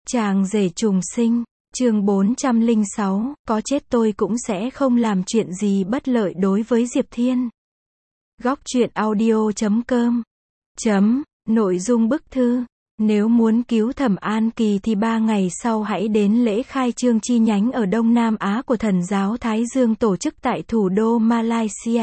Chàng rể trùng sinh, chương 406, có chết tôi cũng sẽ không làm chuyện gì bất lợi đối với Diệp Thiên. Góc truyện audio.com. Nội dung bức thư. Nếu muốn cứu Thẩm An Kỳ thì 3 ngày sau hãy đến lễ khai trương chi nhánh ở Đông Nam Á của Thần giáo Thái Dương tổ chức tại thủ đô Malaysia.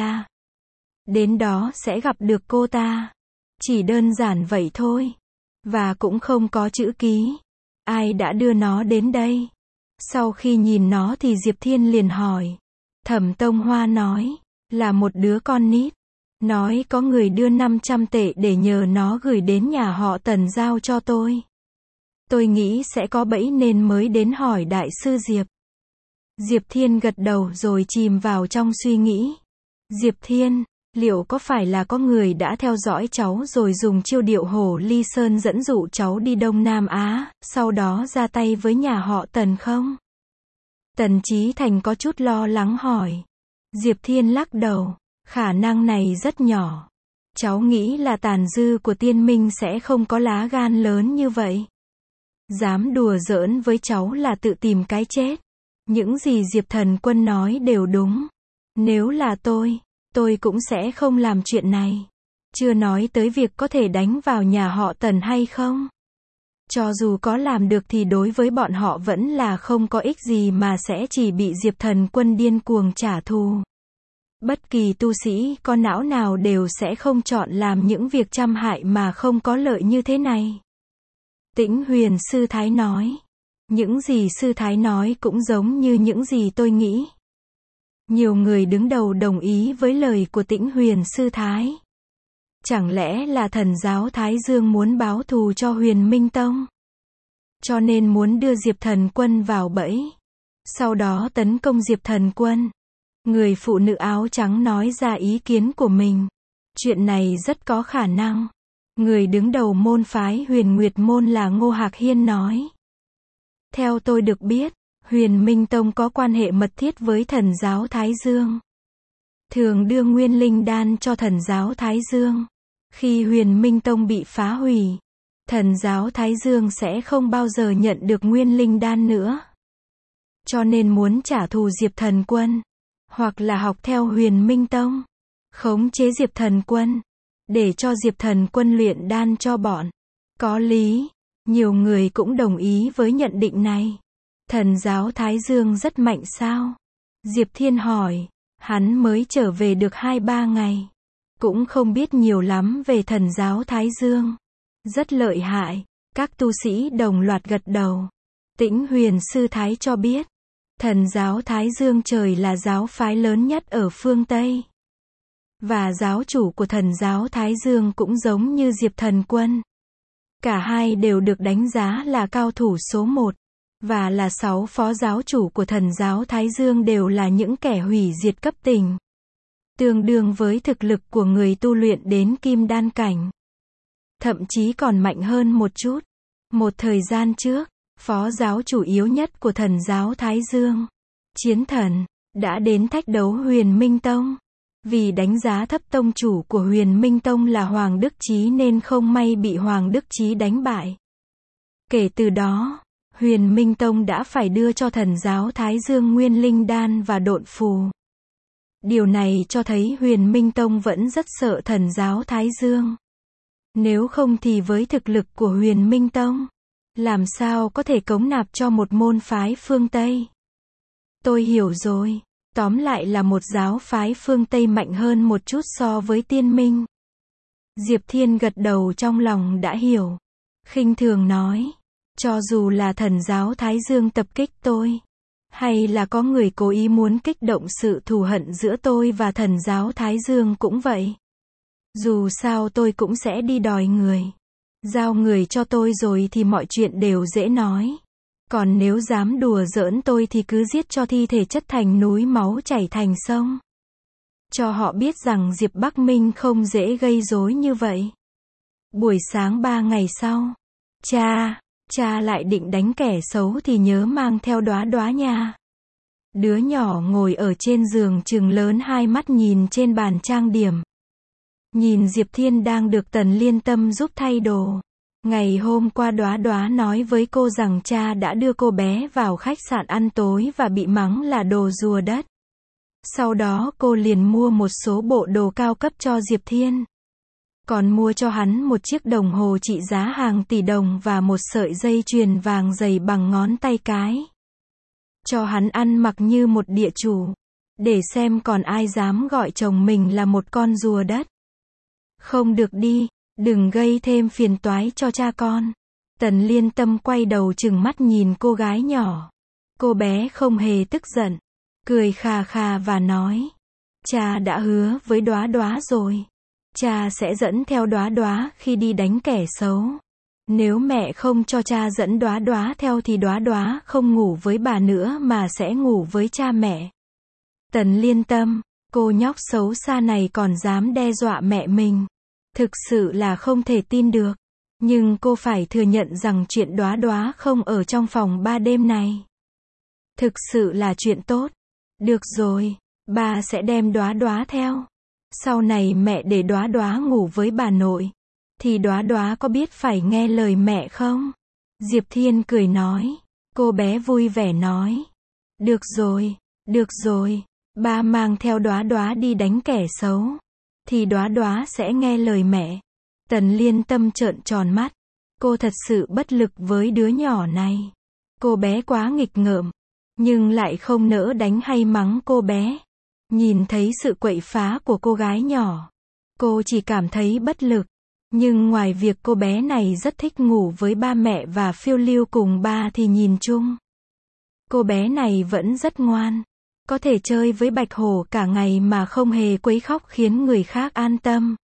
Đến đó sẽ gặp được cô ta. Chỉ đơn giản vậy thôi. Và cũng không có chữ ký. Ai đã đưa nó đến đây? Sau khi nhìn nó thì Diệp Thiên liền hỏi. Thẩm Tông Hoa nói, là một đứa con nít. Nói có người đưa 500 tệ để nhờ nó gửi đến nhà họ Tần giao cho tôi. Tôi nghĩ sẽ có bẫy nên mới đến hỏi đại sư Diệp. Diệp Thiên gật đầu rồi chìm vào trong suy nghĩ. Diệp Thiên, liệu có phải là có người đã theo dõi cháu rồi dùng chiêu điệu hổ ly sơn dẫn dụ cháu đi Đông Nam Á, sau đó ra tay với nhà họ Tần không? Tần Chí Thành có chút lo lắng hỏi. Diệp Thiên lắc đầu. Khả năng này rất nhỏ. Cháu nghĩ là tàn dư của Tiên Minh sẽ không có lá gan lớn như vậy. Dám đùa giỡn với cháu là tự tìm cái chết. Những gì Diệp Thần Quân nói đều đúng. Nếu là tôi cũng sẽ không làm chuyện này. Chưa nói tới việc có thể đánh vào nhà họ Tần hay không. Cho dù có làm được thì đối với bọn họ vẫn là không có ích gì mà sẽ chỉ bị Diệp Thần Quân điên cuồng trả thù. Bất kỳ tu sĩ có não nào đều sẽ không chọn làm những việc trăm hại mà không có lợi như thế này. Tĩnh Huyền Sư Thái nói. Những gì Sư Thái nói cũng giống như những gì tôi nghĩ. Nhiều người đứng đầu đồng ý với lời của Tĩnh Huyền Sư Thái. Chẳng lẽ là Thần giáo Thái Dương muốn báo thù cho Huyền Minh Tông? Cho nên muốn đưa Diệp Thần Quân vào bẫy. Sau đó tấn công Diệp Thần Quân. Người phụ nữ áo trắng nói ra ý kiến của mình. Chuyện này rất có khả năng. Người đứng đầu môn phái Huyền Nguyệt Môn là Ngô Hạc Hiên nói. Theo tôi được biết, Huyền Minh Tông có quan hệ mật thiết với Thần giáo Thái Dương. Thường đưa nguyên linh đan cho Thần giáo Thái Dương. Khi Huyền Minh Tông bị phá hủy, Thần giáo Thái Dương sẽ không bao giờ nhận được nguyên linh đan nữa. Cho nên muốn trả thù Diệp Thần Quân. Hoặc là học theo Huyền Minh Tông. Khống chế Diệp Thần Quân. Để cho Diệp Thần Quân luyện đan cho bọn. Có lý. Nhiều người cũng đồng ý với nhận định này. Thần giáo Thái Dương rất mạnh sao? Diệp Thiên hỏi. Hắn mới trở về được 2-3 ngày. Cũng không biết nhiều lắm về thần giáo Thái Dương. Rất lợi hại. Các tu sĩ đồng loạt gật đầu. Tĩnh Huyền Sư Thái cho biết. Thần giáo Thái Dương trời là giáo phái lớn nhất ở phương Tây. Và giáo chủ của thần giáo Thái Dương cũng giống như Diệp Thần Quân. Cả hai đều được đánh giá là cao thủ số 1. Và là 6 phó giáo chủ của thần giáo Thái Dương đều là những kẻ hủy diệt cấp tỉnh. Tương đương với thực lực của người tu luyện đến kim đan cảnh. Thậm chí còn mạnh hơn một chút. Một thời gian trước, phó giáo chủ yếu nhất của thần giáo Thái Dương, Chiến Thần, đã đến thách đấu Huyền Minh Tông. Vì đánh giá thấp tông chủ của Huyền Minh Tông là Hoàng Đức Chí nên không may bị Hoàng Đức Chí đánh bại. Kể từ đó, Huyền Minh Tông đã phải đưa cho thần giáo Thái Dương nguyên linh đan và độn phù. Điều này cho thấy Huyền Minh Tông vẫn rất sợ thần giáo Thái Dương. Nếu không thì với thực lực của Huyền Minh Tông, làm sao có thể cống nạp cho một môn phái phương Tây? Tôi hiểu rồi. Tóm lại là một giáo phái phương Tây mạnh hơn một chút so với Tiên Minh. Diệp Thiên gật đầu trong lòng đã hiểu. Khinh thường nói. Cho dù là thần giáo Thái Dương tập kích tôi. Hay là có người cố ý muốn kích động sự thù hận giữa tôi và thần giáo Thái Dương cũng vậy. Dù sao tôi cũng sẽ đi đòi người. Giao người cho tôi rồi thì mọi chuyện đều dễ nói. Còn nếu dám đùa giỡn tôi thì cứ giết cho thi thể chất thành núi máu chảy thành sông. Cho họ biết rằng Diệp Bắc Minh không dễ gây rối như vậy. Buổi sáng 3 ngày sau, cha lại định đánh kẻ xấu thì nhớ mang theo đóa đóa nha. Đứa nhỏ ngồi ở trên giường trừng lớn hai mắt nhìn trên bàn trang điểm. Nhìn Diệp Thiên đang được Tần Liên Tâm giúp thay đồ. Ngày hôm qua Đóa Đóa nói với cô rằng cha đã đưa cô bé vào khách sạn ăn tối và bị mắng là đồ rùa đất. Sau đó cô liền mua một số bộ đồ cao cấp cho Diệp Thiên. Còn mua cho hắn một chiếc đồng hồ trị giá hàng tỷ đồng và một sợi dây chuyền vàng dày bằng ngón tay cái. Cho hắn ăn mặc như một địa chủ. Để xem còn ai dám gọi chồng mình là một con rùa đất. Không được đi, đừng gây thêm phiền toái cho cha con. Tần Liên Tâm quay đầu trừng mắt nhìn cô gái nhỏ. Cô bé không hề tức giận. Cười khà khà và nói. Cha đã hứa với Đóa Đóa rồi. Cha sẽ dẫn theo Đóa Đóa khi đi đánh kẻ xấu. Nếu mẹ không cho cha dẫn Đóa Đóa theo thì Đóa Đóa không ngủ với bà nữa mà sẽ ngủ với cha mẹ. Tần Liên Tâm, cô nhóc xấu xa này còn dám đe dọa mẹ mình. Thực sự là không thể tin được. Nhưng cô phải thừa nhận rằng chuyện Đóa Đóa không ở trong phòng 3 đêm này. Thực sự là chuyện tốt. Được rồi, bà sẽ đem Đóa Đóa theo. Sau này mẹ để Đóa Đóa ngủ với bà nội. Thì Đóa Đóa có biết phải nghe lời mẹ không? Diệp Thiên cười nói. Cô bé vui vẻ nói. Được rồi, ba mang theo Đóa Đóa đi đánh kẻ xấu. Thì Đóa Đóa sẽ nghe lời mẹ. Tần Liên Tâm trợn tròn mắt. Cô thật sự bất lực với đứa nhỏ này. Cô bé quá nghịch ngợm. Nhưng lại không nỡ đánh hay mắng cô bé. Nhìn thấy sự quậy phá của cô gái nhỏ. Cô chỉ cảm thấy bất lực. Nhưng ngoài việc cô bé này rất thích ngủ với ba mẹ và phiêu lưu cùng ba thì nhìn chung. Cô bé này vẫn rất ngoan. Có thể chơi với Bạch Hổ cả ngày mà không hề quấy khóc khiến người khác an tâm.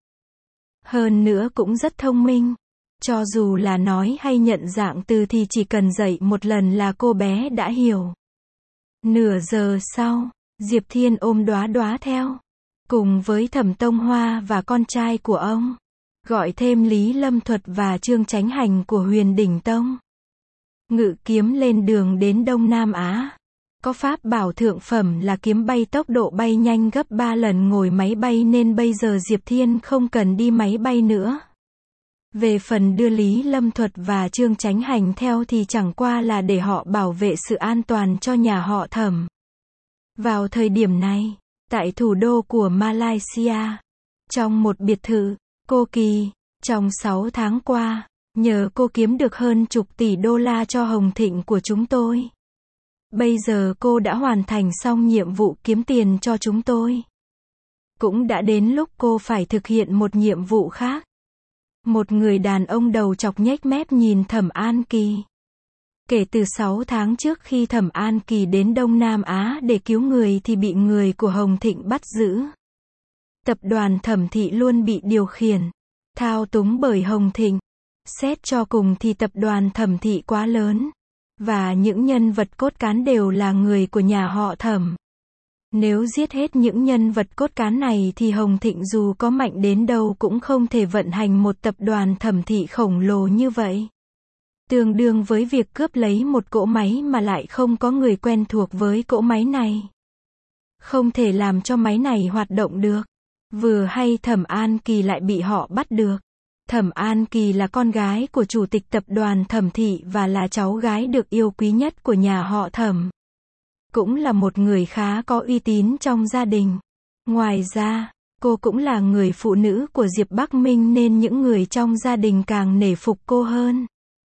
Hơn nữa cũng rất thông minh. Cho dù là nói hay nhận dạng từ thì chỉ cần dạy một lần là cô bé đã hiểu. Nửa giờ sau, Diệp Thiên ôm Đóa Đóa theo. Cùng với Thẩm Tông Hoa và con trai của ông. Gọi thêm Lý Lâm Thuật và Trương Chánh Hành của Huyền Đỉnh Tông. Ngự kiếm lên đường đến Đông Nam Á. Có pháp bảo thượng phẩm là kiếm bay tốc độ bay nhanh gấp 3 lần ngồi máy bay nên bây giờ Diệp Thiên không cần đi máy bay nữa. Về phần đưa Lý Lâm Thuật và Trương Chánh Hành theo thì chẳng qua là để họ bảo vệ sự an toàn cho nhà họ Thẩm. Vào thời điểm này, tại thủ đô của Malaysia, trong một biệt thự, cô Kỳ, trong 6 tháng qua, nhờ cô kiếm được hơn chục tỷ đô la cho Hồng Thịnh của chúng tôi. Bây giờ cô đã hoàn thành xong nhiệm vụ kiếm tiền cho chúng tôi. Cũng đã đến lúc cô phải thực hiện một nhiệm vụ khác. Một người đàn ông đầu chọc nhếch mép nhìn Thẩm An Kỳ. Kể từ 6 tháng trước khi Thẩm An Kỳ đến Đông Nam Á để cứu người thì bị người của Hồng Thịnh bắt giữ. Tập đoàn Thẩm Thị luôn bị điều khiển, thao túng bởi Hồng Thịnh. Xét cho cùng thì tập đoàn Thẩm Thị quá lớn. Và những nhân vật cốt cán đều là người của nhà họ Thẩm. Nếu giết hết những nhân vật cốt cán này thì Hồng Thịnh dù có mạnh đến đâu cũng không thể vận hành một tập đoàn Thẩm Thị khổng lồ như vậy. Tương đương với việc cướp lấy một cỗ máy mà lại không có người quen thuộc với cỗ máy này. Không thể làm cho máy này hoạt động được. Vừa hay Thẩm An Kỳ lại bị họ bắt được. Thẩm An Kỳ là con gái của chủ tịch tập đoàn Thẩm Thị và là cháu gái được yêu quý nhất của nhà họ Thẩm. Cũng là một người khá có uy tín trong gia đình. Ngoài ra, cô cũng là người phụ nữ của Diệp Bắc Minh nên những người trong gia đình càng nể phục cô hơn.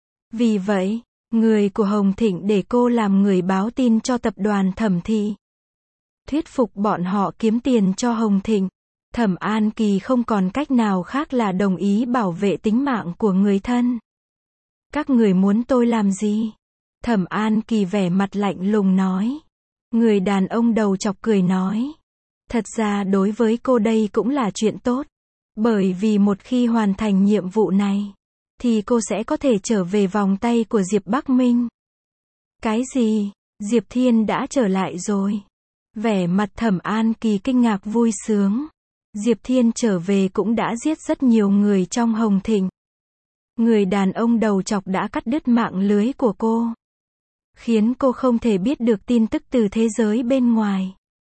Vì vậy, người của Hồng Thịnh để cô làm người báo tin cho tập đoàn Thẩm Thị. Thuyết phục bọn họ kiếm tiền cho Hồng Thịnh. Thẩm An Kỳ không còn cách nào khác là đồng ý bảo vệ tính mạng của người thân. Các người muốn tôi làm gì? Thẩm An Kỳ vẻ mặt lạnh lùng nói. Người đàn ông đầu chọc cười nói. Thật ra đối với cô đây cũng là chuyện tốt. Bởi vì một khi hoàn thành nhiệm vụ này, thì cô sẽ có thể trở về vòng tay của Diệp Bắc Minh. Cái gì? Diệp Thiên đã trở lại rồi. Vẻ mặt Thẩm An Kỳ kinh ngạc vui sướng. Diệp Thiên trở về cũng đã giết rất nhiều người trong Hồng Thịnh. Người đàn ông đầu chọc đã cắt đứt mạng lưới của cô. Khiến cô không thể biết được tin tức từ thế giới bên ngoài.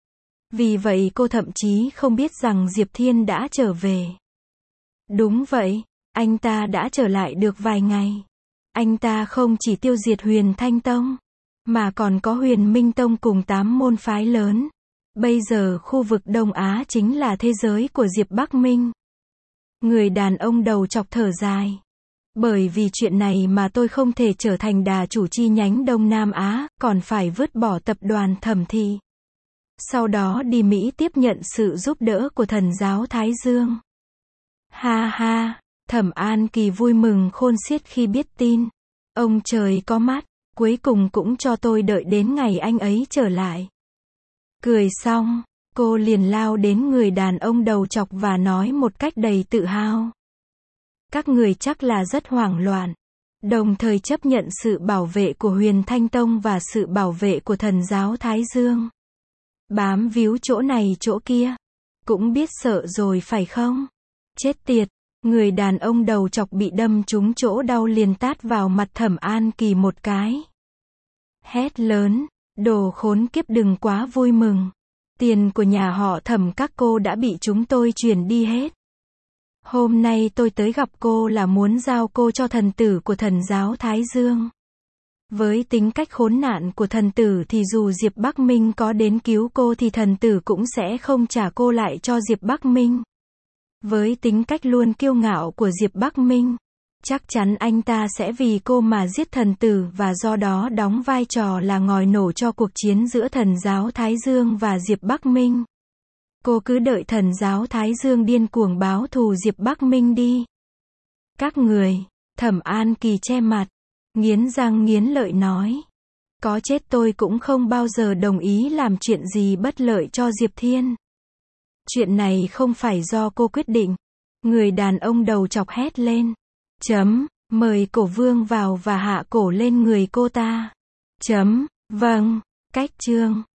Vì vậy cô thậm chí không biết rằng Diệp Thiên đã trở về. Đúng vậy, Anh ta đã trở lại được vài ngày. Anh ta không chỉ tiêu diệt Huyền Thanh Tông, mà còn có Huyền Minh Tông cùng 8 môn phái lớn. Bây giờ khu vực Đông Á chính là thế giới của Diệp Bắc Minh. Người đàn ông đầu chọc thở dài. Bởi vì chuyện này mà tôi không thể trở thành đà chủ chi nhánh Đông Nam Á, còn phải vứt bỏ tập đoàn Thẩm Thị. Sau đó đi Mỹ tiếp nhận sự giúp đỡ của thần giáo Thái Dương. Ha ha, Thẩm An Kỳ vui mừng khôn xiết khi biết tin. Ông trời có mắt, cuối cùng cũng cho tôi đợi đến ngày anh ấy trở lại. Cười xong, cô liền lao đến người đàn ông đầu chọc và nói một cách đầy tự hào. Các người chắc là rất hoảng loạn, đồng thời chấp nhận sự bảo vệ của Huyền Thanh Tông và sự bảo vệ của thần giáo Thái Dương. Bám víu chỗ này chỗ kia, cũng biết sợ rồi phải không? Chết tiệt, người đàn ông đầu chọc bị đâm trúng chỗ đau liền tát vào mặt Thẩm An Kỳ một cái. Hét lớn, đồ khốn kiếp đừng quá vui mừng. Tiền của nhà họ Thẩm các cô đã bị chúng tôi chuyển đi hết. Hôm nay tôi tới gặp cô là muốn giao cô cho thần tử của thần giáo Thái Dương. Với tính cách khốn nạn của thần tử thì dù Diệp Bắc Minh có đến cứu cô thì thần tử cũng sẽ không trả cô lại cho Diệp Bắc Minh. Với tính cách luôn kiêu ngạo của Diệp Bắc Minh, chắc chắn anh ta sẽ vì cô mà giết thần tử và do đó đóng vai trò là ngòi nổ cho cuộc chiến giữa thần giáo Thái Dương và Diệp Bắc Minh. Cô cứ đợi thần giáo Thái Dương điên cuồng báo thù Diệp Bắc Minh đi. Các người, Thẩm An Kỳ che mặt, nghiến răng nghiến lợi nói. Có chết tôi cũng không bao giờ đồng ý làm chuyện gì bất lợi cho Diệp Thiên. Chuyện này không phải do cô quyết định. Người đàn ông đầu chọc hét lên. Mời cổ vương vào và hạ cổ lên người cô ta. Vâng, cách chương.